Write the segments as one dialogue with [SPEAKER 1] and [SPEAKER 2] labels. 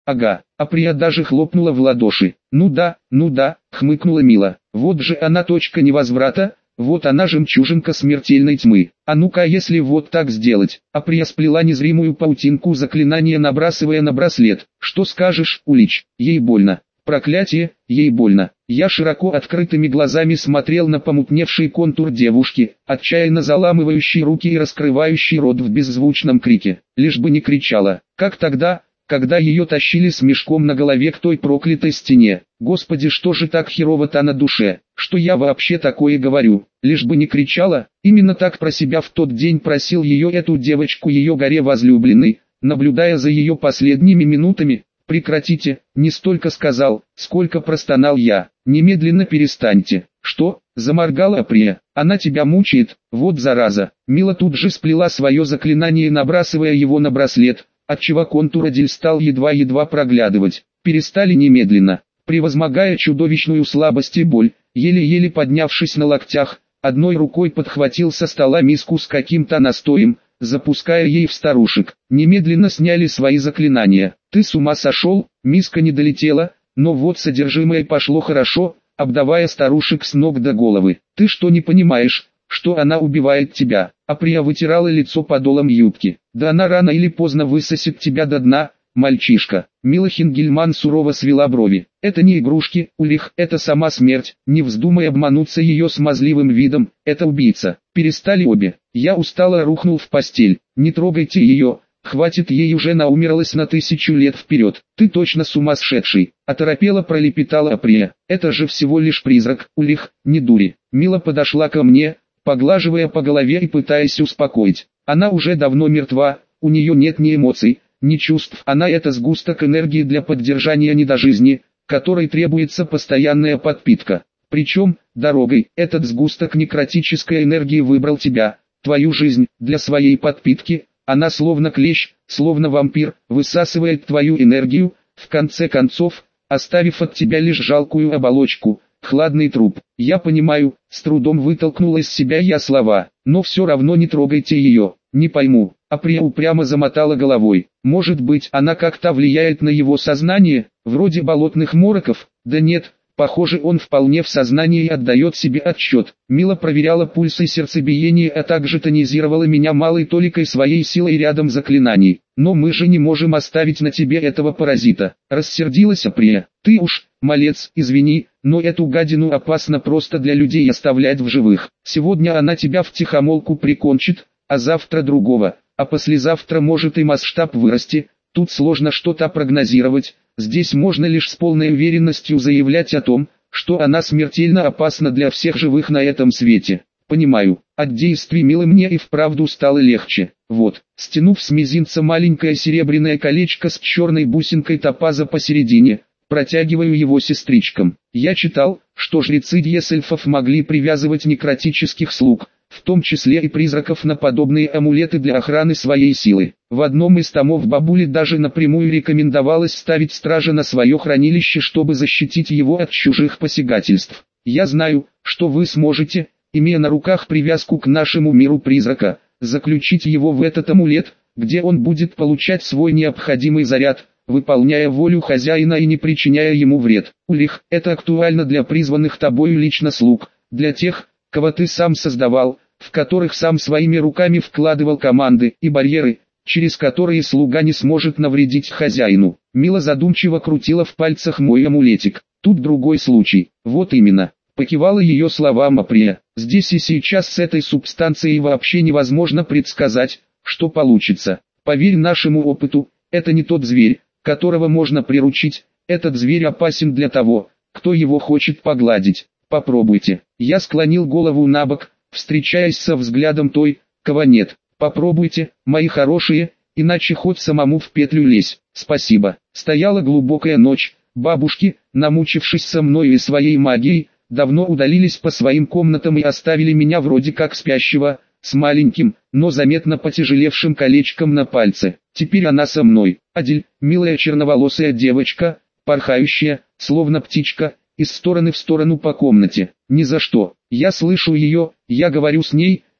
[SPEAKER 1] Ага, Априя даже хлопнула в ладоши. Ну да, хмыкнула Мила. Вот же она точка невозврата, вот она жемчужинка смертельной тьмы. А ну-ка, если вот так сделать. Априя сплела незримую паутинку заклинания, набрасывая на браслет. Что скажешь, Улич? Ей больно. Проклятие, ей больно. Я широко открытыми глазами смотрел на помутневший контур девушки, отчаянно заламывающей руки и раскрывающей рот в беззвучном крике. Лишь бы не кричала, как тогда, когда ее тащили с мешком на голове к той проклятой стене. Господи, что же так херово-то на душе, что я вообще такое говорю, лишь бы не кричала. Именно так про себя в тот день просил ее эту девочку ее горе возлюбленный, наблюдая за ее последними минутами. Прекратите, не столько сказал, сколько простонал я. Немедленно перестаньте. Что? Заморгала Априя. Она тебя мучает, вот зараза. Мила тут же сплела свое заклинание, набрасывая его на браслет, отчего контур Адель стал едва-едва проглядывать. Перестали немедленно. Превозмогая чудовищную слабость и боль, еле-еле поднявшись на локтях, одной рукой подхватил со стола миску с каким-то настоем, запуская ей в старушек. Немедленно сняли свои заклинания. Ты с ума сошел? Миска не долетела, но вот содержимое пошло хорошо, обдавая старушек с ног до головы. Ты что, не понимаешь, что она убивает тебя? Априя вытирала лицо подолом юбки. Да она рано или поздно высосет тебя до дна, мальчишка. Мила Хингельман сурово свела брови. Это не игрушки, Улих, это сама смерть. Не вздумай обмануться ее смазливым видом, это убийца. Перестали обе. Я устало рухнул в постель. Не трогайте ее, хватит, ей уже наумерлась на 1000 лет вперед. Ты точно сумасшедший. Оторопела пролепетала Априя. Это же всего лишь призрак, Улих, не дури. Мила подошла ко мне, поглаживая по голове и пытаясь успокоить. Она уже давно мертва, у нее нет ни эмоций, ни чувств. Она это сгусток энергии для поддержания недожизни, которой требуется постоянная подпитка. Причем, дорогой, этот сгусток некротической энергии выбрал тебя, твою жизнь, для своей подпитки. Она словно клещ, словно вампир, высасывает твою энергию, в конце концов, оставив от тебя лишь жалкую оболочку, хладный труп. Я понимаю, с трудом вытолкнула из себя я слова, но все равно не трогайте ее. Не пойму. Априя упрямо замотала головой. Может быть, она как-то влияет на его сознание, вроде болотных мороков? Да нет, похоже, он вполне в сознании и отдает себе отчет. Мила проверяла пульс и сердцебиение, а также тонизировала меня малой толикой своей силой рядом заклинаний. Но мы же не можем оставить на тебе этого паразита. Рассердилась Априя. Ты уж, малец, извини, но эту гадину опасно просто для людей оставлять в живых. Сегодня она тебя втихомолку прикончит, а завтра другого, а послезавтра может и масштаб вырасти. Тут сложно что-то прогнозировать, здесь можно лишь с полной уверенностью заявлять о том, что она смертельно опасна для всех живых на этом свете. Понимаю, от действий Милы мне и вправду стало легче. Вот, стянув с мизинца маленькое серебряное колечко с черной бусинкой топаза посередине, протягиваю его сестричкам. Я читал, что жрецы Дьесельфов могли привязывать некротических слуг, в том числе и призраков, на подобные амулеты для охраны своей силы. В одном из томов бабули даже напрямую рекомендовалось ставить стража на свое хранилище, чтобы защитить его от чужих посягательств. Я знаю, что вы сможете, имея на руках привязку к нашему миру призрака, заключить его в этот амулет, где он будет получать свой необходимый заряд, выполняя волю хозяина и не причиняя ему вред. Улих, это актуально для призванных тобою лично слуг, для тех, кого ты сам создавал, в которых сам своими руками вкладывал команды и барьеры, через которые слуга не сможет навредить хозяину. Мила задумчиво крутила в пальцах мой амулетик. Тут другой случай. Вот именно. Покивала ее словам Априя. Здесь и сейчас с этой субстанцией вообще невозможно предсказать, что получится. Поверь нашему опыту, это не тот зверь, которого можно приручить. Этот зверь опасен для того, кто его хочет погладить. Попробуйте. Я склонил голову набок, встречаясь со взглядом той, кого нет. Попробуйте, мои хорошие, иначе хоть самому в петлю лезь. Спасибо. Стояла глубокая ночь. Бабушки, намучившись со мной и своей магией, давно удалились по своим комнатам и оставили меня вроде как спящего, с маленьким, но заметно потяжелевшим колечком на пальце. Теперь она со мной. Адель, милая черноволосая девочка, порхающая, словно птичка, из стороны в сторону по комнате. Ни за что. Я слышу ее, я говорю с ней,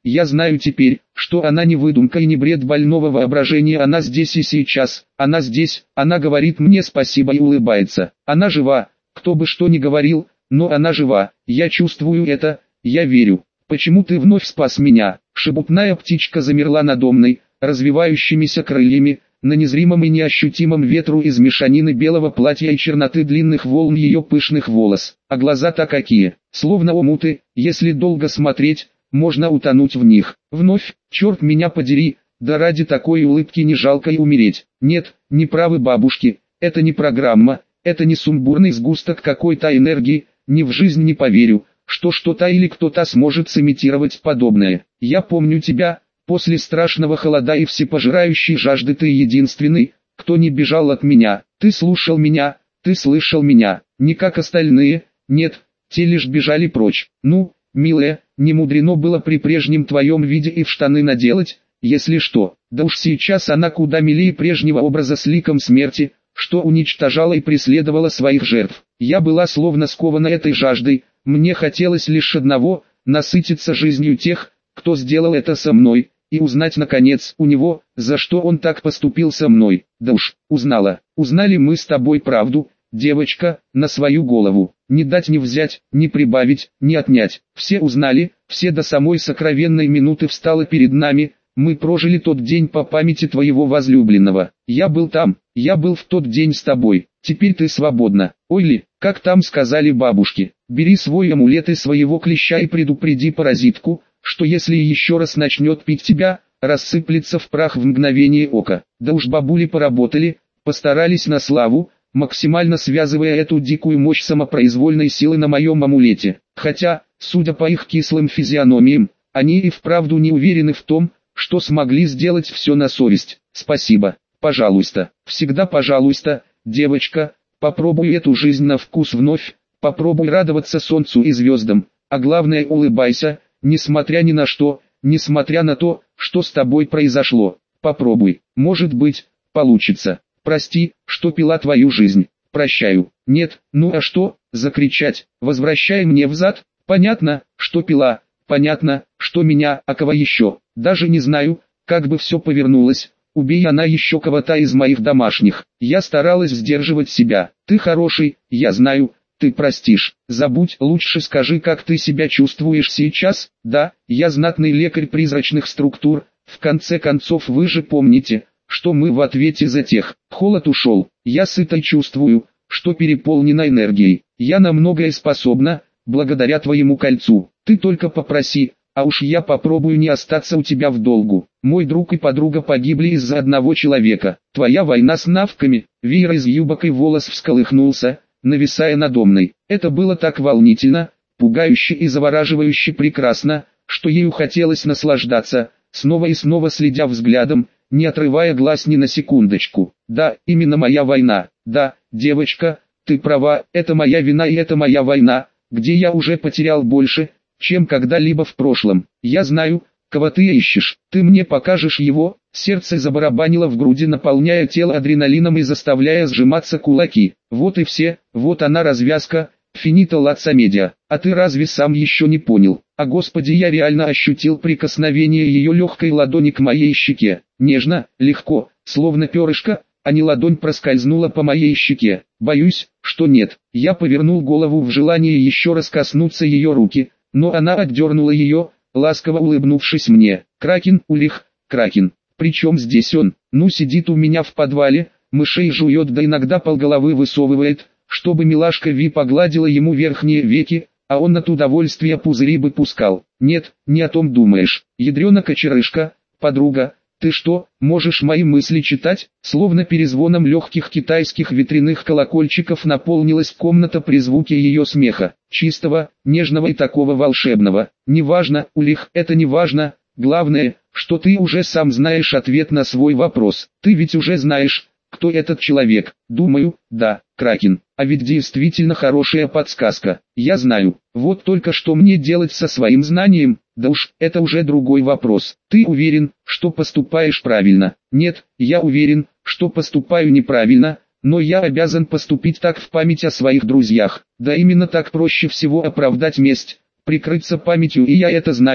[SPEAKER 1] я знаю теперь, что она не выдумка и не бред больного воображения, она здесь и сейчас, она здесь, она говорит мне спасибо и улыбается, она жива, кто бы что ни говорил, но она жива, я чувствую это, я верю. Почему ты вновь спас меня? Шебутная птичка замерла надо мной, развивающимися крыльями, на незримом и неощутимом ветру из мешанины белого платья и черноты длинных волн ее пышных волос, а глаза-то какие, словно омуты, если долго смотреть, можно утонуть в них. Вновь, черт меня подери, да ради такой улыбки не жалко и умереть. Нет, не правы бабушки, это не программа, это не сумбурный сгусток какой-то энергии, ни в жизнь не поверю, что что-то или кто-то сможет сымитировать подобное. Я помню тебя. После страшного холода и всепожирающей жажды ты единственный, кто не бежал от меня. Ты слушал меня, ты слышал меня, не как остальные, нет, те лишь бежали прочь. Ну, милая, не мудрено было при прежнем твоем виде и в штаны наделать, если что. Да уж сейчас она куда милее прежнего образа с ликом смерти, что уничтожала и преследовала своих жертв. Я была словно скована этой жаждой, мне хотелось лишь одного, насытиться жизнью тех, кто сделал это со мной, и узнать наконец у него, за что он так поступил со мной. Да уж, узнали мы с тобой правду, девочка, на свою голову, не дать не взять, не прибавить, не отнять. Все узнали, все до самой сокровенной минуты встало перед нами, мы прожили тот день по памяти твоего возлюбленного. Я был там, я был в тот день с тобой, теперь ты свободна. Ой ли, как там сказали бабушки, бери свой амулет и своего клеща и предупреди паразитку, что если еще раз начнет пить тебя, рассыплется в прах в мгновение ока. Да уж бабули поработали, постарались на славу, максимально связывая эту дикую мощь самопроизвольной силы на моем амулете. Хотя, судя по их кислым физиономиям, они и вправду не уверены в том, что смогли сделать все на совесть. Спасибо, пожалуйста, всегда пожалуйста, девочка, попробуй эту жизнь на вкус вновь, попробуй радоваться солнцу и звездам, а главное улыбайся, несмотря ни на что, несмотря на то, что с тобой произошло. Попробуй, может быть, получится. Прости, что пила твою жизнь. Прощаю. Нет, ну а что, закричать, возвращай мне взад? Понятно, что пила, понятно, что меня, а кого еще? Даже не знаю, как бы все повернулось. Убей она еще кого-то из моих домашних. Я старалась сдерживать себя. Ты хороший, я знаю. Ты простишь, забудь, лучше скажи, как ты себя чувствуешь сейчас. Да, я знатный лекарь призрачных структур, в конце концов вы же помните, что мы в ответе за тех. Холод ушел, я сыто чувствую, что переполнена энергией. Я на многое способна, благодаря твоему кольцу. Ты только попроси, а уж я попробую не остаться у тебя в долгу. Мой друг и подруга погибли из-за одного человека. Твоя война с навками, веер из юбок и волос всколыхнулся, нависая надо мной. Это было так волнительно, пугающе и завораживающе прекрасно, что ею хотелось наслаждаться, снова и снова следя взглядом, не отрывая глаз ни на секундочку. Да, именно моя война. Да, девочка, ты права, это моя вина и это моя война, где я уже потерял больше, чем когда-либо в прошлом. Я знаю, кого ты ищешь. Ты мне покажешь его? Сердце забарабанило в груди, наполняя тело адреналином и заставляя сжиматься кулаки. Вот и все, вот она развязка, финита ла комедия. А ты разве сам еще не понял? А господи, я реально ощутил прикосновение ее легкой ладони к моей щеке. Нежно, легко, словно перышко, а не ладонь проскользнула по моей щеке. Боюсь, что нет. Я повернул голову в желании еще раз коснуться ее руки, но она отдернула ее, ласково улыбнувшись мне. Кракен, Улих, Кракен. Причем здесь он? Ну сидит у меня в подвале, мышей жует да иногда полголовы высовывает, чтобы милашка Ви погладила ему верхние веки, а он от удовольствия пузыри бы пускал. Нет, не о том думаешь. Ядрена кочерышка, подруга, ты что, можешь мои мысли читать? Словно перезвоном легких китайских ветряных колокольчиков наполнилась комната при звуке ее смеха. Чистого, нежного и такого волшебного. Неважно, Улих, это не важно. Главное, что ты уже сам знаешь ответ на свой вопрос. Ты ведь уже знаешь, кто этот человек. Думаю, да, Кракен. А ведь действительно хорошая подсказка. Я знаю. Вот только что мне делать со своим знанием? Да уж, это уже другой вопрос. Ты уверен, что поступаешь правильно? Нет, я уверен, что поступаю неправильно, но я обязан поступить так в память о своих друзьях. Да именно так проще всего оправдать месть, прикрыться памятью, и я это знаю.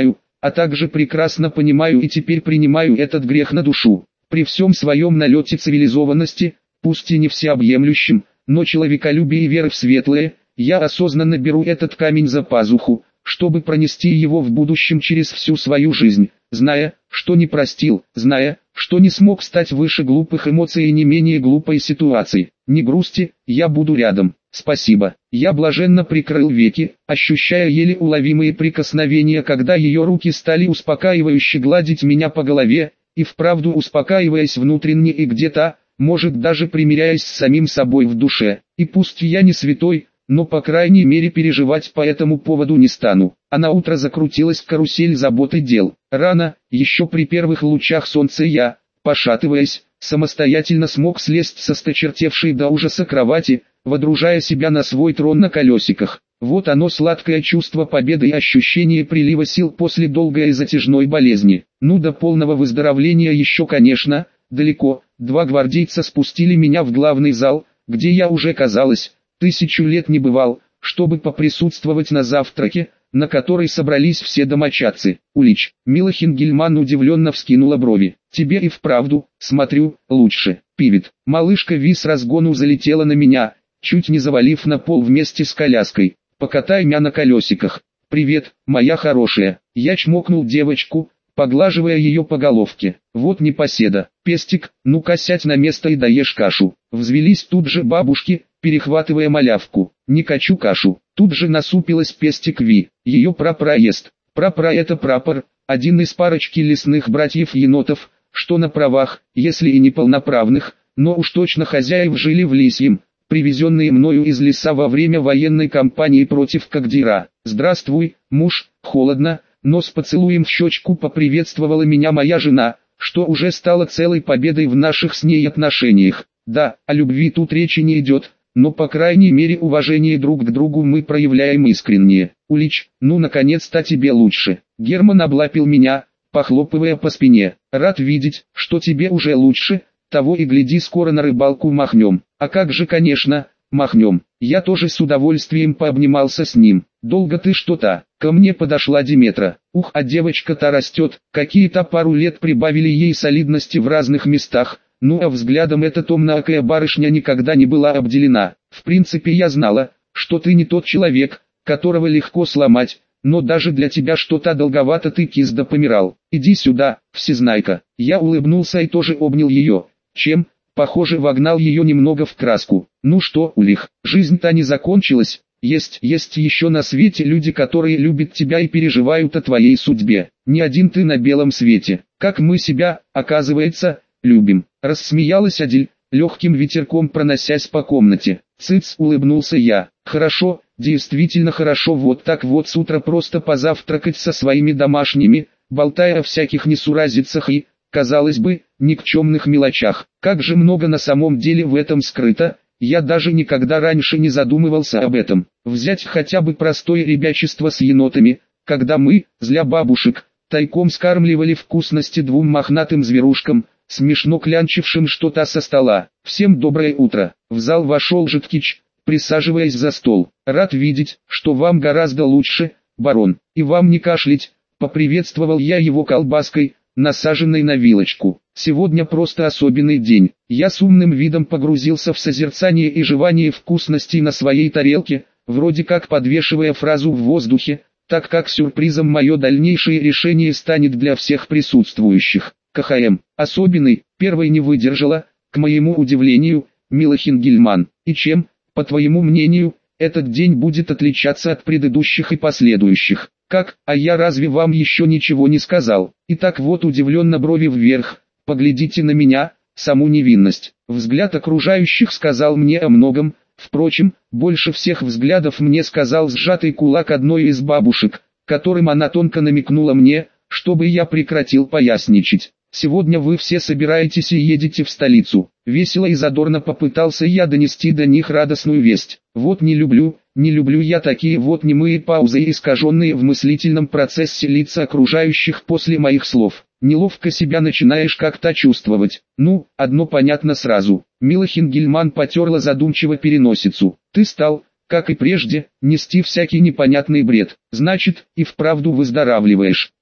[SPEAKER 1] а также прекрасно понимаю и теперь принимаю этот грех на душу. При всем своем налете цивилизованности, пусть и не всеобъемлющем, но человеколюбие и веры в светлое, я осознанно беру этот камень за пазуху, чтобы пронести его в будущем через всю свою жизнь, зная, что не простил, зная, что не смог стать выше глупых эмоций и не менее глупой ситуации. Не грусти, я буду рядом. Спасибо. Я блаженно прикрыл веки, ощущая еле уловимые прикосновения, когда ее руки стали успокаивающе гладить меня по голове, и вправду успокаиваясь внутренне и где-то, может даже примиряясь с самим собой в душе. И пусть я не святой, но по крайней мере переживать по этому поводу не стану. А на утро закрутилась карусель забот и дел. Рано, еще при первых лучах солнца я, пошатываясь, самостоятельно смог слезть со сточертевшей до ужаса кровати, водружая себя на свой трон на колесиках. Вот оно, сладкое чувство победы и ощущение прилива сил после долгой и затяжной болезни. Ну, до полного выздоровления еще, конечно, далеко. 2 гвардейца спустили меня в главный зал, где я уже, казалось, 1000 лет не бывал, чтобы поприсутствовать на завтраке, на который собрались все домочадцы. Улич. Мила Хингельман удивленно вскинула брови. Тебе и вправду, смотрю, лучше. Пивет. Малышка Ви с разгону залетела на меня, чуть не завалив на пол вместе с коляской. Покатай меня на колесиках. Привет, моя хорошая. Я чмокнул девочку, поглаживая ее по головке. Вот непоседа. Пестик, ну-ка сядь на место и доешь кашу. Взвелись тут же бабушки, перехватывая малявку. Не хочу кашу. Тут же насупилась Пестик Ви. Ее прапра ест. Прапра — это прапор, один из парочки лесных братьев-енотов, что на правах, если и не полноправных, но уж точно хозяев жили в Лисьем, привезенные мною из леса во время военной кампании против Кагдира. Здравствуй, муж. Холодно, но с поцелуем в щечку поприветствовала меня моя жена, что уже стало целой победой в наших с ней отношениях. Да, о любви тут речи не идет, но по крайней мере уважение друг к другу мы проявляем искренне. Улич, ну наконец-то тебе лучше. Герман облапил меня, похлопывая по спине. Рад видеть, что тебе уже лучше, того и гляди скоро на рыбалку махнем. А как же, конечно, махнем. Я тоже с удовольствием пообнимался с ним. Долго ты что-то? Ко мне подошла Диметра. Ух, а девочка-то растет, какие-то пару лет прибавили ей солидности в разных местах. Ну а взглядом эта томноокая барышня никогда не была обделена. В принципе я знала, что ты не тот человек, которого легко сломать, но даже для тебя что-то долговато ты, кизда, помирал. Иди сюда, всезнайка. Я улыбнулся и тоже обнял ее, чем, похоже, вогнал ее немного в краску. Ну что, Улих, жизнь-то не закончилась, есть еще на свете люди, которые любят тебя и переживают о твоей судьбе. Не один ты на белом свете, как мы себя, оказывается, любим. Рассмеялась Адель, легким ветерком проносясь по комнате. Цыц, улыбнулся я. Хорошо, действительно хорошо вот так вот с утра просто позавтракать со своими домашними, болтая о всяких несуразицах и, казалось бы, никчемных мелочах. Как же много на самом деле в этом скрыто, я даже никогда раньше не задумывался об этом. Взять хотя бы простое ребячество с енотами, когда мы, зля бабушек, тайком скармливали вкусности 2 мохнатым зверушкам, смешно клянчившим что-то со стола. Всем доброе утро. В зал вошел Житкич, присаживаясь за стол. Рад видеть, что вам гораздо лучше, барон. И вам не кашлять, поприветствовал я его колбаской, насаженной на вилочку. Сегодня просто особенный день. Я с умным видом погрузился в созерцание и жевание вкусностей на своей тарелке, вроде как подвешивая фразу в воздухе, так как сюрпризом мое дальнейшее решение станет для всех присутствующих. КХМ. Особенный, первой не выдержала, к моему удивлению, Мила Хингельман. И чем, по твоему мнению, этот день будет отличаться от предыдущих и последующих? Как, а я разве вам еще ничего не сказал? Итак, вот удивленно брови вверх, поглядите на меня, саму невинность. Взгляд окружающих сказал мне о многом, впрочем, больше всех взглядов мне сказал сжатый кулак одной из бабушек, которым она тонко намекнула мне, чтобы я прекратил поясничать. Сегодня вы все собираетесь и едете в столицу. Весело и задорно попытался я донести до них радостную весть. Вот не люблю я такие вот немые паузы и искаженные в мыслительном процессе лица окружающих после моих слов. Неловко себя начинаешь как-то чувствовать. Ну, одно понятно сразу. Мила Хингельман потерла задумчиво переносицу. Ты стал, как и прежде, нести всякий непонятный бред. Значит, и вправду выздоравливаешь.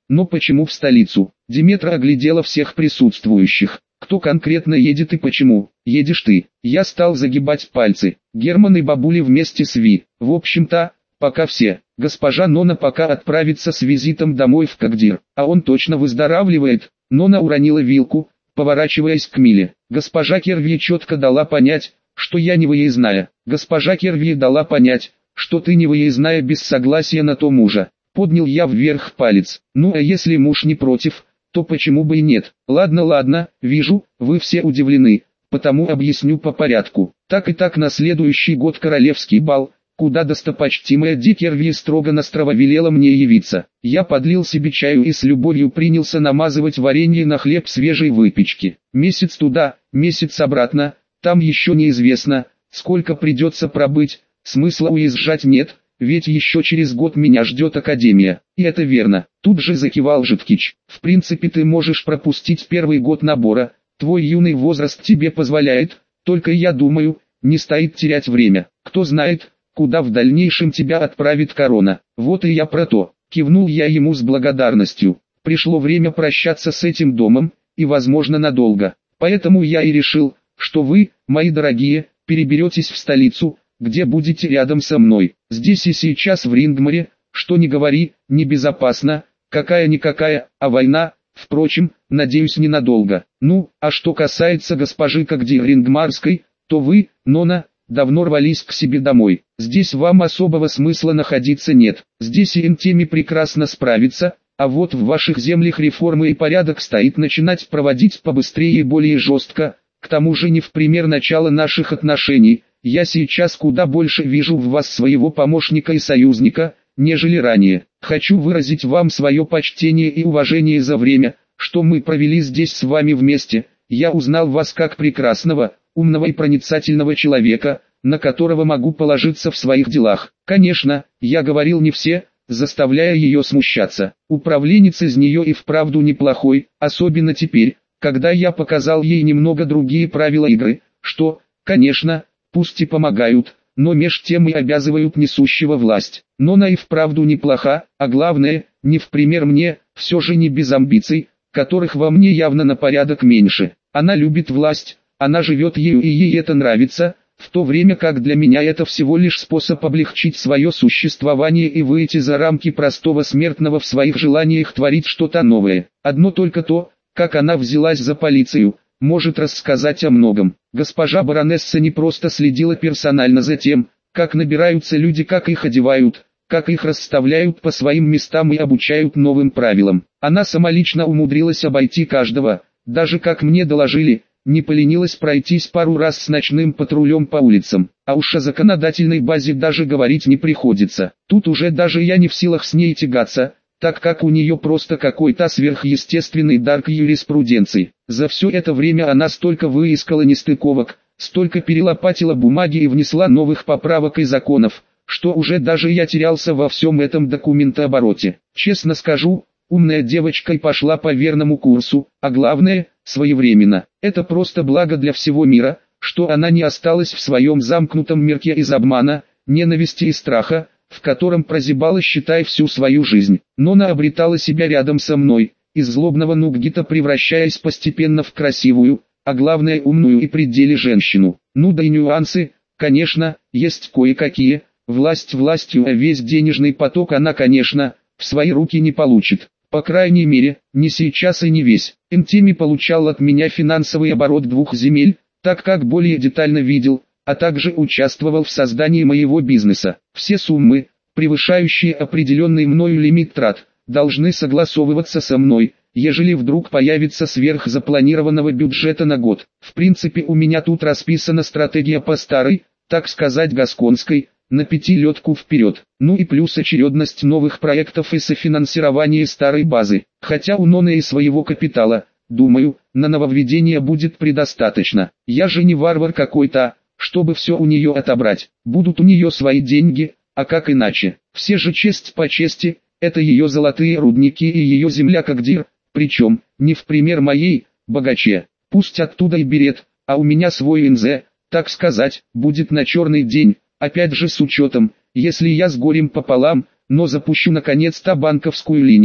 [SPEAKER 1] Но почему в столицу? Диметра оглядела всех присутствующих. Кто конкретно едет и почему? Едешь ты. Я стал загибать пальцы. Герман и бабули вместе с Ви. В общем-то, пока все. Госпожа Нона пока отправится с визитом домой в Кагдир. А он точно выздоравливает. Нона уронила вилку, поворачиваясь к Миле. Госпожа Керви четко дала понять, что я не выездная. Госпожа Керви дала понять, что ты не выездная без согласия на то мужа. Поднял я вверх палец. Ну а если муж не против, то почему бы и нет? Ладно, вижу, вы все удивлены, потому объясню по порядку. Так и так на следующий год королевский бал, куда достопочтимая Ди Керви строго-настрого велела мне явиться. Я подлил себе чаю и с любовью принялся намазывать варенье на хлеб свежей выпечки. Месяц туда, месяц обратно, там еще неизвестно, сколько придется пробыть, смысла уезжать нет. Ведь еще через год меня ждет академия. И это верно. Тут же закивал Житкич. В принципе ты можешь пропустить первый год набора. Твой юный возраст тебе позволяет. Только я думаю, не стоит терять время. Кто знает, куда в дальнейшем тебя отправит корона. Вот и я про то. Кивнул я ему с благодарностью. Пришло время прощаться с этим домом, и возможно надолго. Поэтому я и решил, что вы, мои дорогие, переберетесь в столицу, где будете рядом со мной. Здесь и сейчас в Рингмаре, что ни говори, небезопасно, какая-никакая, а война, впрочем, надеюсь ненадолго. Ну, а что касается госпожи Кагдир Рингмарской, то вы, Нона, давно рвались к себе домой. Здесь вам особого смысла находиться нет. Здесь и Энтеми прекрасно справится, а вот в ваших землях реформы и порядок стоит начинать проводить побыстрее и более жестко. К тому же не в пример начала наших отношений. Я сейчас куда больше вижу в вас своего помощника и союзника, нежели ранее. Хочу выразить вам свое почтение и уважение за время, что мы провели здесь с вами вместе. Я узнал вас как прекрасного, умного и проницательного человека, на которого могу положиться в своих делах. Конечно, я говорил не все, заставляя ее смущаться. Управленец из нее и вправду неплохой, особенно теперь, когда я показал ей немного другие правила игры, что, конечно, пусть и помогают, но меж тем и обязывают несущего власть. Но она и вправду неплоха, а главное, не в пример мне, все же не без амбиций, которых во мне явно на порядок меньше. Она любит власть, она живет ею и ей это нравится, в то время как для меня это всего лишь способ облегчить свое существование и выйти за рамки простого смертного в своих желаниях творить что-то новое. Одно только то, как она взялась за полицию, может рассказать о многом. Госпожа баронесса не просто следила персонально за тем, как набираются люди, как их одевают, как их расставляют по своим местам и обучают новым правилам. Она самолично умудрилась обойти каждого, даже как мне доложили, не поленилась пройтись пару раз с ночным патрулем по улицам. А уж о законодательной базе даже говорить не приходится. Тут уже даже я не в силах с ней тягаться, так как у нее просто какой-то сверхъестественный дар к юриспруденции. За все это время она столько выискала нестыковок, столько перелопатила бумаги и внесла новых поправок и законов, что уже даже я терялся во всем этом документообороте. Честно скажу, умная девочка и пошла по верному курсу, а главное, своевременно. Это просто благо для всего мира, что она не осталась в своем замкнутом мирке из обмана, ненависти и страха, в котором прозябала, считай, всю свою жизнь. Но она обретала себя рядом со мной, из злобного нуггита превращаясь постепенно в красивую, а главное умную и при деле женщину. Ну да и нюансы, конечно, есть кое-какие. Власть властью, а весь денежный поток она, конечно, в свои руки не получит. По крайней мере, не сейчас и не весь. Энтеми получал от меня финансовый оборот 2 земель, так как более детально видел, а также участвовал в создании моего бизнеса. Все суммы, превышающие определенный мною лимит трат, должны согласовываться со мной, ежели вдруг появится сверх запланированного бюджета на год. В принципе, у меня тут расписана стратегия по старой, так сказать, гасконской, на пятилетку вперед. Ну и плюс очередность новых проектов и софинансирование старой базы. Хотя у Ноны и своего капитала, думаю, на нововведение будет предостаточно. Я же не варвар какой-то, чтобы все у нее отобрать. Будут у нее свои деньги, а как иначе? Все же честь по чести, это ее золотые рудники и ее земля Кагдир, причем, не в пример моей, богаче. Пусть оттуда и берет, а у меня свой НЗ, так сказать, будет на черный день, опять же с учетом, если я с горем пополам, но запущу наконец-то банковскую линию,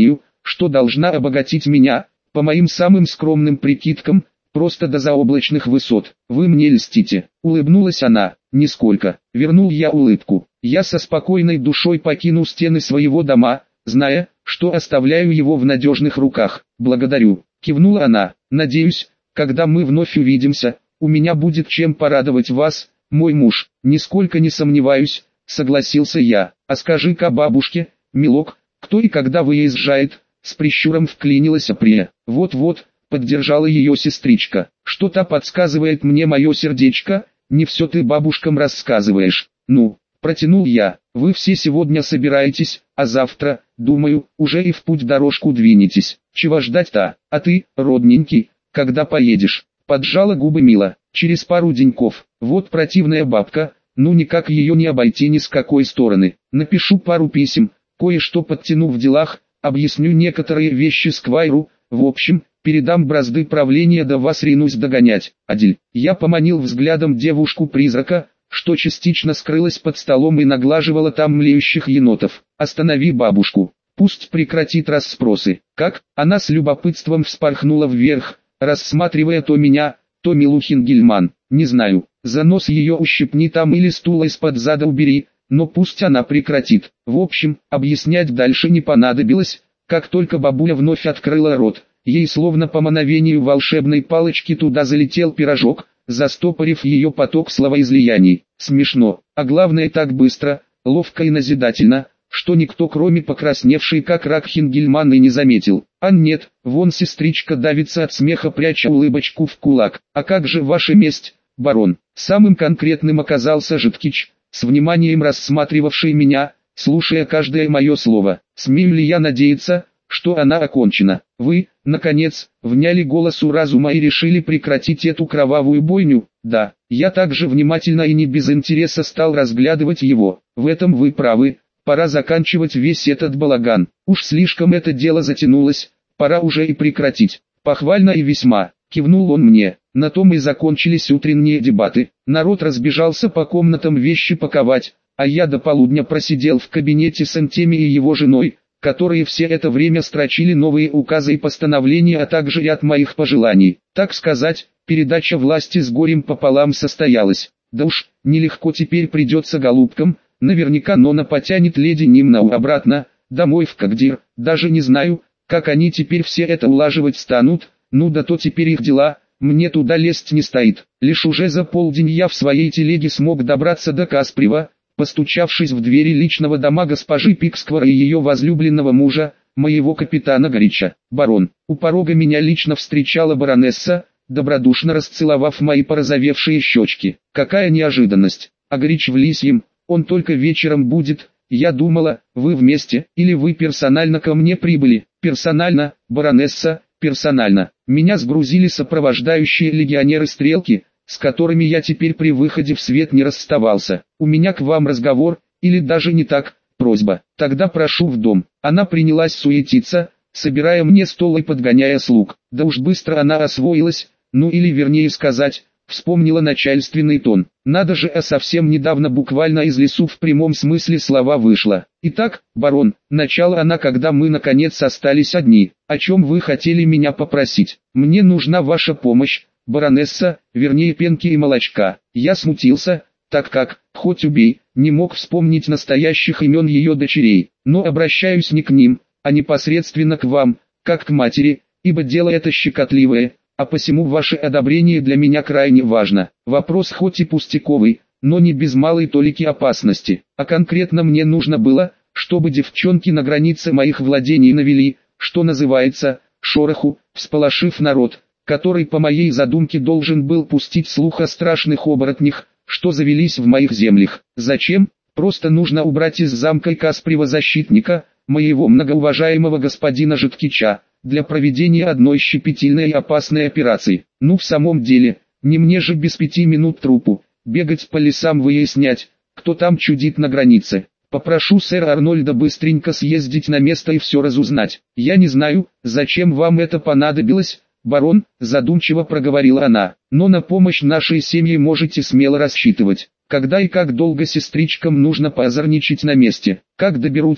[SPEAKER 1] что должна обогатить меня, по моим самым скромным прикидкам, просто до заоблачных высот. Вы мне льстите. Улыбнулась она. Нисколько. Вернул я улыбку. Я со спокойной душой покину стены своего дома, зная, что оставляю его в надежных руках. Благодарю. Кивнула она. Надеюсь, когда мы вновь увидимся, у меня будет чем порадовать вас, мой муж. Нисколько не сомневаюсь, согласился я. А скажи-ка бабушке, милок, кто и когда выезжает? С прищуром вклинилась Априя. Вот-вот, поддержала ее сестричка. Что-то подсказывает мне мое сердечко, не все ты бабушкам рассказываешь. Ну, протянул я, вы все сегодня собираетесь, а завтра, думаю, уже и в путь дорожку двинетесь. Чего ждать-то? А ты, родненький, когда поедешь? Поджала губы Мила. Через пару деньков. Вот противная бабка, ну никак ее не обойти ни с какой стороны. Напишу пару писем, кое-что подтяну в делах, объясню некоторые вещи Сквайру, в общем, передам бразды правления да вас ринусь догонять. Адель, я поманил взглядом девушку-призрака, что частично скрылась под столом и наглаживала там млеющих енотов. Останови бабушку, пусть прекратит расспросы. Как? Она с любопытством вспорхнула вверх, рассматривая то меня, то Милу Хингельман. Не знаю, за нос ее ущипни там или стула из-под зада убери, но пусть она прекратит. В общем, объяснять дальше не понадобилось, как только бабуля вновь открыла рот. Ей словно по мановению волшебной палочки туда залетел пирожок, застопорив ее поток словоизлияний. Смешно, а главное так быстро, ловко и назидательно, что никто кроме покрасневшей как рак Хингельмана и не заметил. А нет, вон сестричка давится от смеха, пряча улыбочку в кулак. А как же ваша месть, барон? Самым конкретным оказался Житкич, с вниманием рассматривавший меня, слушая каждое мое слово. Смею ли я надеяться, что она окончена? Вы, наконец, вняли голосу разума и решили прекратить эту кровавую бойню? Да, я также внимательно и не без интереса стал разглядывать его. В этом вы правы, пора заканчивать весь этот балаган. Уж слишком это дело затянулось, пора уже и прекратить. Похвально и весьма, кивнул он мне. На том и закончились утренние дебаты. Народ разбежался по комнатам вещи паковать, а я до полудня просидел в кабинете с Антеми и его женой, которые все это время строчили новые указы и постановления, а также ряд моих пожеланий. Так сказать, передача власти с горем пополам состоялась. Да уж, нелегко теперь придется голубкам, наверняка Нона потянет леди Нимнау обратно, домой в Кагдир. Даже не знаю, как они теперь все это улаживать станут, ну да то теперь их дела, мне туда лезть не стоит. Лишь уже за полдень я в своей телеге смог добраться до Каспрева, постучавшись в двери личного дома госпожи Пиксквара и ее возлюбленного мужа, моего капитана Горича. Барон, у порога меня лично встречала баронесса, добродушно расцеловав мои порозовевшие щечки. Какая неожиданность, а Горич в Лисьем, он только вечером будет. Я думала, вы вместе, или вы персонально ко мне прибыли. Персонально, баронесса, персонально. Меня сгрузили сопровождающие легионеры-стрелки, с которыми я теперь при выходе в свет не расставался. У меня к вам разговор, или даже не так, просьба. Тогда прошу в дом. Она принялась суетиться, собирая мне стол и подгоняя слуг. Да уж быстро она освоилась, ну или вернее сказать, вспомнила начальственный тон. Надо же, а совсем недавно буквально из лесу в прямом смысле слова вышла. Итак, барон, начало она, когда мы наконец остались одни. О чем вы хотели меня попросить? Мне нужна ваша помощь, баронесса, вернее пенки и молочка. Я смутился, так как, хоть убей, не мог вспомнить настоящих имен ее дочерей. Но обращаюсь не к ним, а непосредственно к вам, как к матери, ибо дело это щекотливое, а посему ваше одобрение для меня крайне важно. Вопрос хоть и пустяковый, но не без малой толики опасности. А конкретно мне нужно было, чтобы девчонки на границе моих владений навели, что называется, шороху, всполошив народ, который по моей задумке должен был пустить слух о страшных оборотнях, что завелись в моих землях. Зачем? Просто нужно убрать из замка Каспрева защитника, моего многоуважаемого господина Житкича, для проведения одной щепетильной и опасной операции. Ну в самом деле, не мне же без 5 минут трупу, бегать по лесам выяснять, кто там чудит на границе. Попрошу сэра Арнольда быстренько съездить на место и все разузнать. Я не знаю, зачем вам это понадобилось, барон, задумчиво проговорила она, но на помощь нашей семье можете смело рассчитывать. Когда и как долго сестричкам нужно поозорничать на месте, как доберутся,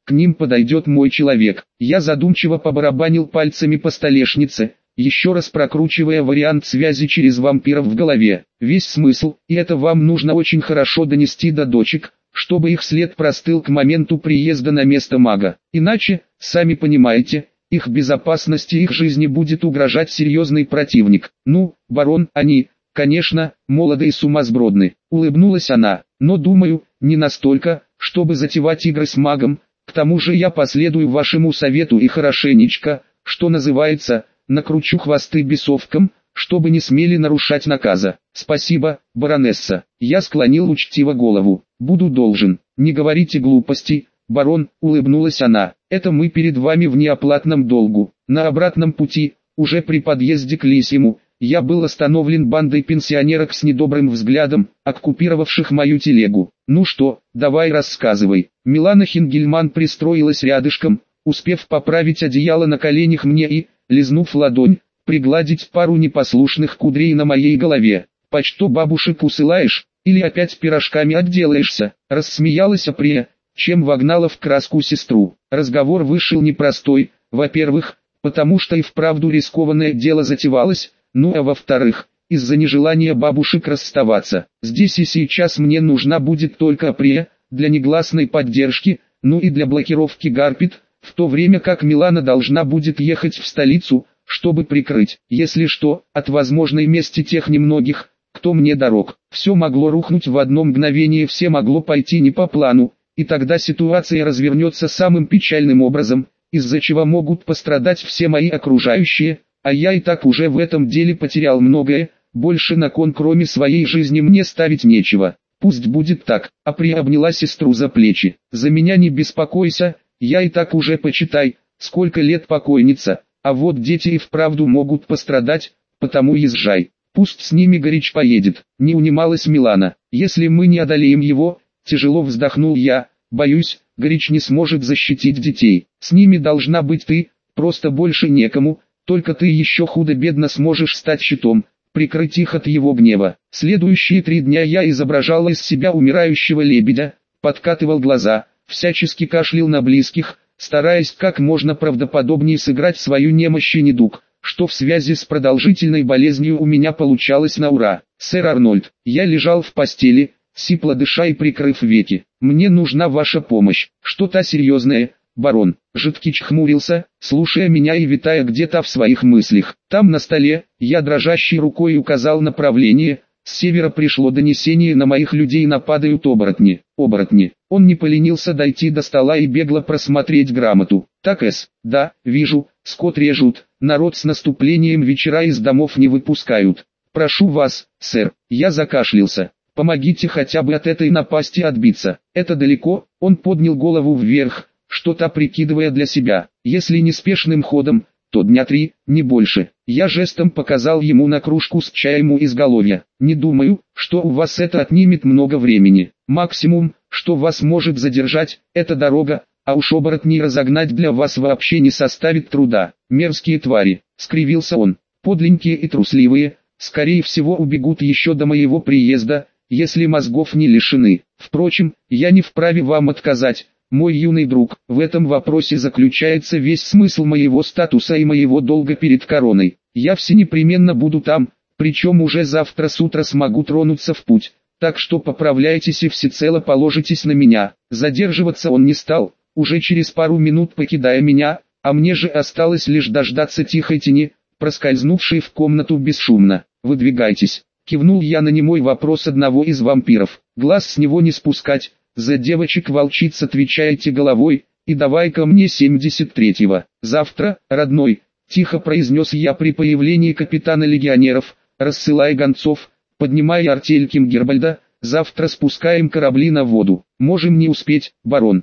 [SPEAKER 1] к ним подойдет мой человек. Я задумчиво побарабанил пальцами по столешнице, еще раз прокручивая вариант связи через вампиров в голове. Весь смысл, и это вам нужно очень хорошо донести до дочек, чтобы их след простыл к моменту приезда на место мага. Иначе, сами понимаете, их безопасности и их жизни будет угрожать серьезный противник. Ну, барон, они, конечно, молоды и сумасбродны. Улыбнулась она, но думаю, не настолько, чтобы затевать игры с магом. К тому же я последую вашему совету и хорошенечко, что называется, накручу хвосты бесовкам, чтобы не смели нарушать наказа. Спасибо, баронесса. Я склонил учтиво голову. Буду должен. Не говорите глупостей, барон, улыбнулась она. Это мы перед вами в неоплатном долгу. На обратном пути, уже при подъезде к Лисьему, я был остановлен бандой пенсионерок с недобрым взглядом, оккупировавших мою телегу. Ну что, давай рассказывай. Милана Хингельман пристроилась рядышком, успев поправить одеяло на коленях мне и, лизнув ладонь, пригладить пару непослушных кудрей на моей голове. «Почту бабушек усылаешь, или опять пирожками отделаешься?» Рассмеялась Априя, чем вогнала в краску сестру. Разговор вышел непростой, во-первых, потому что и вправду рискованное дело затевалось, ну а во-вторых, из-за нежелания бабушек расставаться. Здесь и сейчас мне нужна будет только Априя, для негласной поддержки, ну и для блокировки Гарпит, в то время как Милана должна будет ехать в столицу, чтобы прикрыть, если что, от возможной мести тех немногих, кто мне дорог. Все могло рухнуть в одно мгновение, все могло пойти не по плану, и тогда ситуация развернется самым печальным образом, из-за чего могут пострадать все мои окружающие, а я и так уже в этом деле потерял многое, больше на кон кроме своей жизни мне ставить нечего. Пусть будет так. Априя обняла сестру за плечи. За меня не беспокойся, я и так уже почитай, сколько лет покойница, а вот дети и вправду могут пострадать, потому езжай. Пусть с ними Горич поедет. Не унималась Милана. Если мы не одолеем его, тяжело вздохнул я, боюсь, Горич не сможет защитить детей. С ними должна быть ты, просто больше некому, только ты еще худо-бедно сможешь стать щитом, прикрыть их от его гнева. Следующие 3 дня я изображал из себя умирающего лебедя, подкатывал глаза, всячески кашлял на близких, стараясь как можно правдоподобнее сыграть свою немощь и недуг, что в связи с продолжительной болезнью у меня получалось на ура. «Сэр Арнольд, я лежал в постели, сипло дыша и прикрыв веки. Мне нужна ваша помощь. Что-то серьезное, барон». Житкич хмурился, слушая меня и витая где-то в своих мыслях. Там на столе, я дрожащей рукой указал направление. С севера пришло донесение: на моих людей нападают оборотни. Оборотни. Он не поленился дойти до стола и бегло просмотреть грамоту. Так, да, вижу, скот режут, народ с наступлением вечера из домов не выпускают. Прошу вас, сэр, я закашлялся. Помогите хотя бы от этой напасти отбиться. Это далеко? Он поднял голову вверх, что-то прикидывая для себя. Если неспешным ходом, то дня 3, не больше. Я жестом показал ему на кружку с чаем у изголовья. Не думаю, что у вас это отнимет много времени. Максимум, что вас может задержать, это дорога, а уж оборотней разогнать для вас вообще не составит труда. Мерзкие твари, скривился он, подленькие и трусливые, скорее всего убегут еще до моего приезда, если мозгов не лишены. Впрочем, я не вправе вам отказать, мой юный друг. В этом вопросе заключается весь смысл моего статуса и моего долга перед короной. Я всенепременно буду там, причем уже завтра с утра смогу тронуться в путь. Так что поправляйтесь и всецело положитесь на меня. Задерживаться он не стал, уже через пару минут покидая меня, а мне же осталось лишь дождаться тихой тени, проскользнувшей в комнату бесшумно. «Выдвигайтесь», — кивнул я на немой вопрос одного из вампиров. «Глаз с него не спускать, за девочек волчиц отвечаете головой, и давай ко мне 73-го. Завтра, родной», — тихо произнес я при появлении капитана легионеров, рассылая гонцов, поднимая артель Кингербальда. «Завтра спускаем корабли на воду. Можем не успеть, барон».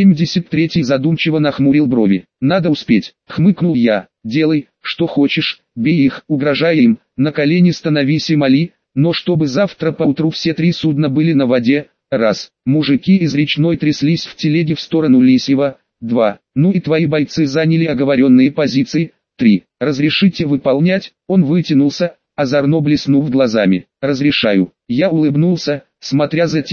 [SPEAKER 1] 73-й задумчиво нахмурил брови. «Надо успеть», — хмыкнул я. «Делай, что хочешь, бей их, угрожай им, на колени становись и моли, но чтобы завтра поутру все 3 судна были на воде. Раз. Мужики из речной тряслись в телеге в сторону Лисьего. 2. Ну и твои бойцы заняли оговоренные позиции. 3. Разрешите выполнять?» Он вытянулся, озорно блеснув глазами. «Разрешаю». Я улыбнулся, смотря за тем,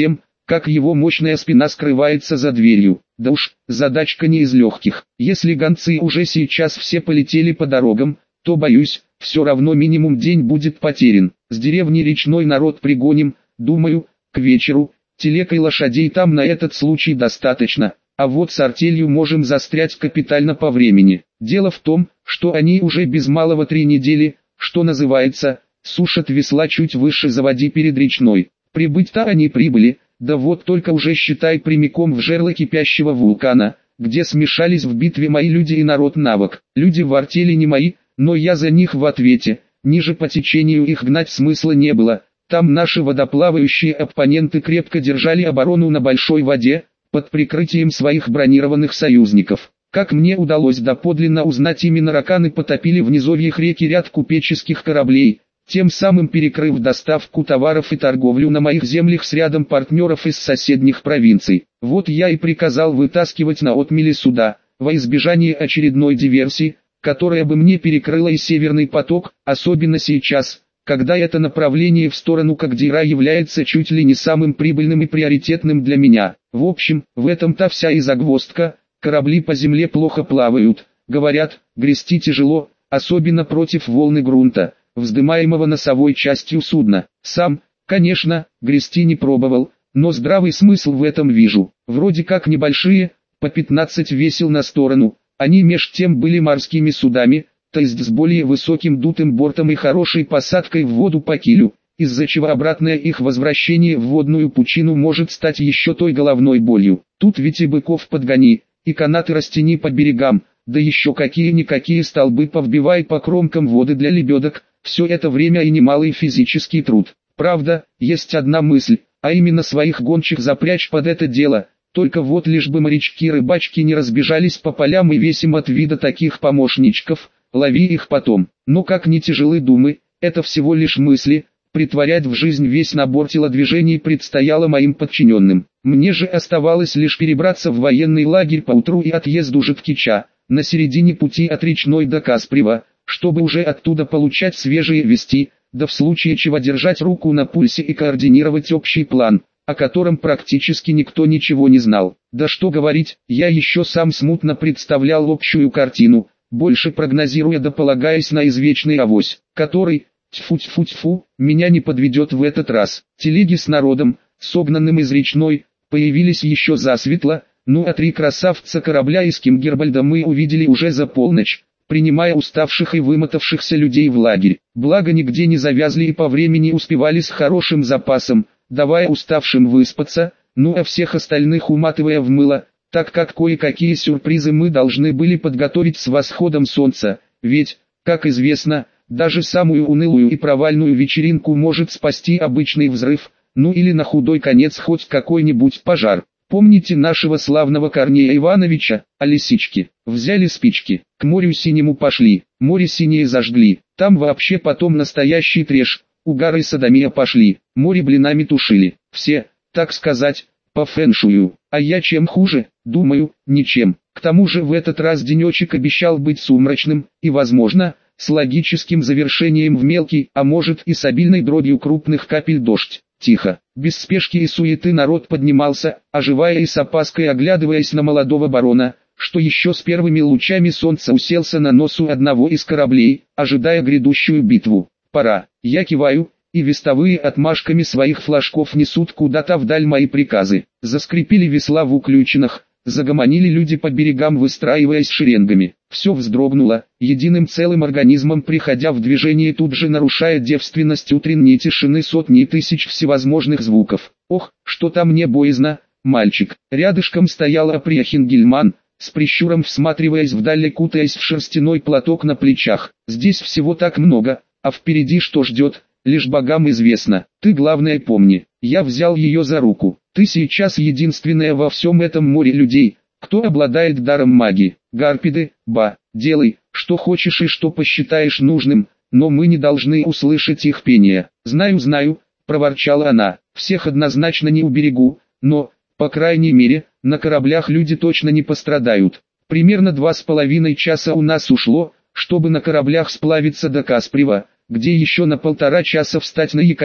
[SPEAKER 1] как его мощная спина скрывается за дверью. Да уж, задачка не из легких. Если гонцы уже сейчас все полетели по дорогам, то, боюсь, все равно минимум день будет потерян. С деревни Речной народ пригоним, думаю, к вечеру. Телег и лошадей там на этот случай достаточно, а вот с артелью можем застрять капитально по времени. Дело в том, что они уже без малого 3 недели, что называется, сушат весла чуть выше заводи перед Речной. Прибыть-то они прибыли, да вот только уже считай прямиком в жерло кипящего вулкана, где смешались в битве мои люди и народ навык. Люди в артели не мои, но я за них в ответе, ниже по течению их гнать смысла не было. Там наши водоплавающие оппоненты крепко держали оборону на большой воде, под прикрытием своих бронированных союзников. Как мне удалось доподлинно узнать, именно раканы потопили в низовьях реки ряд купеческих кораблей, тем самым перекрыв доставку товаров и торговлю на моих землях с рядом партнеров из соседних провинций. Вот я и приказал вытаскивать на отмели суда, во избежание очередной диверсии, которая бы мне перекрыла и Северный поток, особенно сейчас, когда это направление в сторону Кагдира является чуть ли не самым прибыльным и приоритетным для меня. В общем, в этом-то вся и загвоздка. Корабли по земле плохо плавают, говорят, грести тяжело, особенно против волны грунта, вздымаемого носовой частью судна. Сам, конечно, грести не пробовал, но здравый смысл в этом вижу. Вроде как небольшие, по 15 весел на сторону, они меж тем были морскими судами, то есть с более высоким дутым бортом и хорошей посадкой в воду по килю, из-за чего обратное их возвращение в водную пучину может стать еще той головной болью. Тут ведь и быков подгони, и канаты растяни по берегам, да еще какие-никакие столбы повбивай по кромкам воды для лебедок, все это время и немалый физический труд. Правда, есть одна мысль, а именно своих гончих запрячь под это дело, только вот лишь бы морячки-рыбачки не разбежались по полям и весим от вида таких помощничков, лови их потом. Но как ни тяжелы думы, это всего лишь мысли, притворять в жизнь весь набор телодвижений предстояло моим подчиненным. Мне же оставалось лишь перебраться в военный лагерь поутру и отъезду Житкича, на середине пути от Речной до Каспрева, чтобы уже оттуда получать свежие вести, да в случае чего держать руку на пульсе и координировать общий план, о котором практически никто ничего не знал. Да что говорить, я еще сам смутно представлял общую картину, больше прогнозируя да полагаясь на извечный авось, который, тьфу-тьфу-тьфу, меня не подведет в этот раз. Телеги с народом, согнанным из Речной, появились еще засветло, ну а 3 красавца корабля из Кингербальда мы увидели уже за полночь, принимая уставших и вымотавшихся людей в лагерь. Благо нигде не завязли и по времени успевали с хорошим запасом, давая уставшим выспаться, ну а всех остальных уматывая в мыло, так как кое-какие сюрпризы мы должны были подготовить с восходом солнца, ведь, как известно, даже самую унылую и провальную вечеринку может спасти обычный взрыв, ну или на худой конец хоть какой-нибудь пожар. Помните нашего славного Корнея Ивановича, о лисичке? Взяли спички, к морю синему пошли, море синее зажгли, там вообще потом настоящий треш, угар и содомия пошли, море блинами тушили, все, так сказать, по фэншую. А я чем хуже? Думаю, ничем. К тому же в этот раз денечек обещал быть сумрачным, и возможно, с логическим завершением в мелкий, а может и с обильной дробью крупных капель дождь. Тихо, без спешки и суеты народ поднимался, оживая и с опаской оглядываясь на молодого барона, что еще с первыми лучами солнца уселся на носу одного из кораблей, ожидая грядущую битву. Пора, я киваю, и вестовые отмашками своих флажков несут куда-то вдаль мои приказы. Заскрипели весла в уключинах, загомонили люди по берегам, выстраиваясь шеренгами. Все вздрогнуло, единым целым организмом приходя в движение, тут же нарушая девственность утренней тишины сотни тысяч всевозможных звуков. Ох, что-то мне боязно, мальчик. Рядышком стоял Априяхин Гельман, с прищуром всматриваясь вдаль, кутаясь в шерстяной платок на плечах. Здесь всего так много, а впереди что ждет, лишь богам известно. Ты главное помни, я взял ее за руку. Ты сейчас единственная во всем этом море людей, кто обладает даром магии. Гарпиды, делай, что хочешь и что посчитаешь нужным, но мы не должны услышать их пение. Знаю, проворчала она, всех однозначно не уберегу, но, по крайней мере, на кораблях люди точно не пострадают. Примерно 2,5 часа у нас ушло, чтобы на кораблях сплавиться до Каспрева, где еще на 1,5 часа встать на якоря,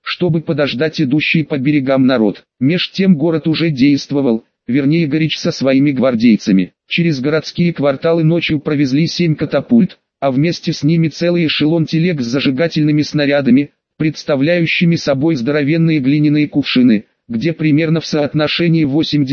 [SPEAKER 1] чтобы подождать идущий по берегам народ. Меж тем город уже действовал, вернее Горич со своими гвардейцами. Через городские кварталы ночью провезли 7 катапульт, а вместе с ними целый эшелон телег с зажигательными снарядами, представляющими собой здоровенные глиняные кувшины, где примерно в соотношении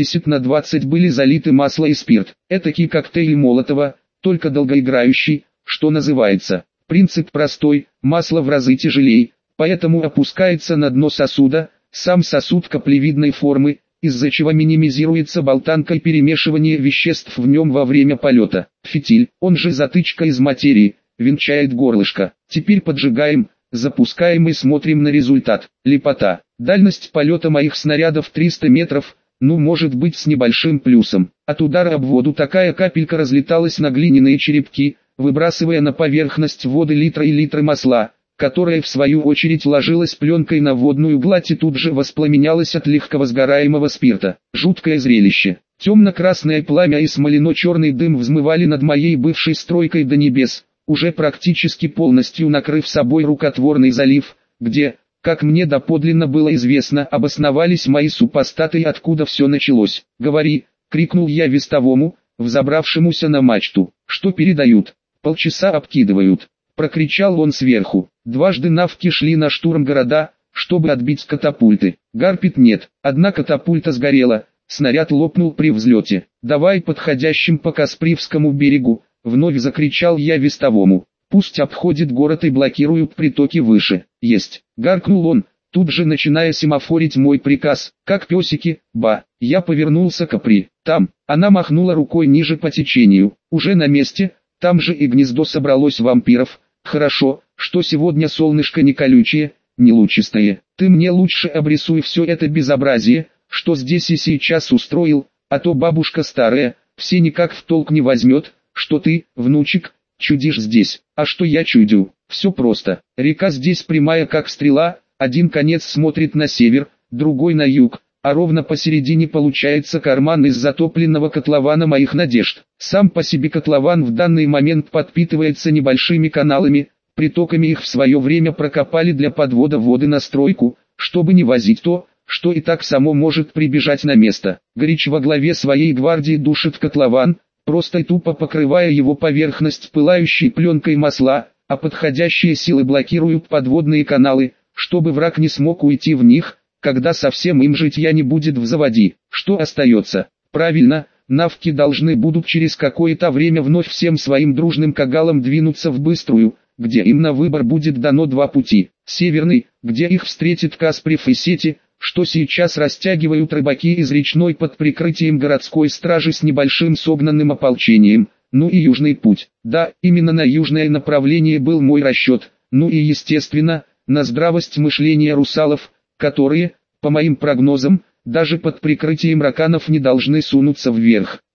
[SPEAKER 1] 80:20 были залиты масло и спирт. Этакий коктейль Молотова, только долгоиграющий, что называется. Принцип простой, масло в разы тяжелее, поэтому опускается на дно сосуда, сам сосуд каплевидной формы, из-за чего минимизируется болтанка и перемешивание веществ в нем во время полета. Фитиль, он же затычка из материи, венчает горлышко. Теперь поджигаем, запускаем и смотрим на результат. Лепота. Дальность полета моих снарядов 300 метров, ну может быть с небольшим плюсом. От удара об воду такая капелька разлеталась на глиняные черепки, выбрасывая на поверхность воды литры и литры масла, которая в свою очередь ложилась пленкой на водную гладь и тут же воспламенялась от легковозгораемого спирта. Жуткое зрелище. Темно-красное пламя и смолено-черный дым взмывали над моей бывшей стройкой до небес, уже практически полностью накрыв собой рукотворный залив, где, как мне доподлинно было известно, обосновались мои супостаты и откуда все началось. «Говори!» — крикнул я вестовому, взобравшемуся на мачту. «Что передают?» «Полчаса обкидывают», — прокричал он сверху. Дважды навки шли на штурм города, чтобы отбить катапульты. Гарпит нет, одна катапульта сгорела, снаряд лопнул при взлете. «Давай подходящим по Касприевскому берегу», — вновь закричал я вестовому. «Пусть обходит город и блокируют притоки выше». «Есть», — гаркнул он, тут же начиная семафорить мой приказ. «Как песики, ба». Я повернулся к Апри. «Там». Она махнула рукой ниже по течению. «Уже на месте, там же и гнездо собралось вампиров. Хорошо, что сегодня солнышко не колючее, не лучистое. Ты мне лучше обрисуй все это безобразие, что здесь и сейчас устроил, а то бабушка старая, все никак в толк не возьмет, что ты, внучек, чудишь здесь. А что я чудю? Все просто. Река здесь прямая как стрела, один конец смотрит на север, другой на юг, а ровно посередине получается карман из затопленного котлована моих надежд. Сам по себе котлован в данный момент подпитывается небольшими каналами, притоками их в свое время прокопали для подвода воды на стройку, чтобы не возить то, что и так само может прибежать на место. Горич во главе своей гвардии душит котлован, просто и тупо покрывая его поверхность пылающей пленкой масла, а подходящие силы блокируют подводные каналы, чтобы враг не смог уйти в них, когда совсем им житья не будет в заводи. Что остается? Правильно, навки должны будут через какое-то время вновь всем своим дружным кагалам двинуться в Быструю, где им на выбор будет дано два пути. Северный, где их встретит Касприев и Сети, что сейчас растягивают рыбаки из речной под прикрытием городской стражи с небольшим согнанным ополчением. Ну и южный путь. Да, именно на южное направление был мой расчет. Ну и естественно, на здравость мышления русалов, которые, по моим прогнозам, даже под прикрытием раканов не должны сунуться вверх.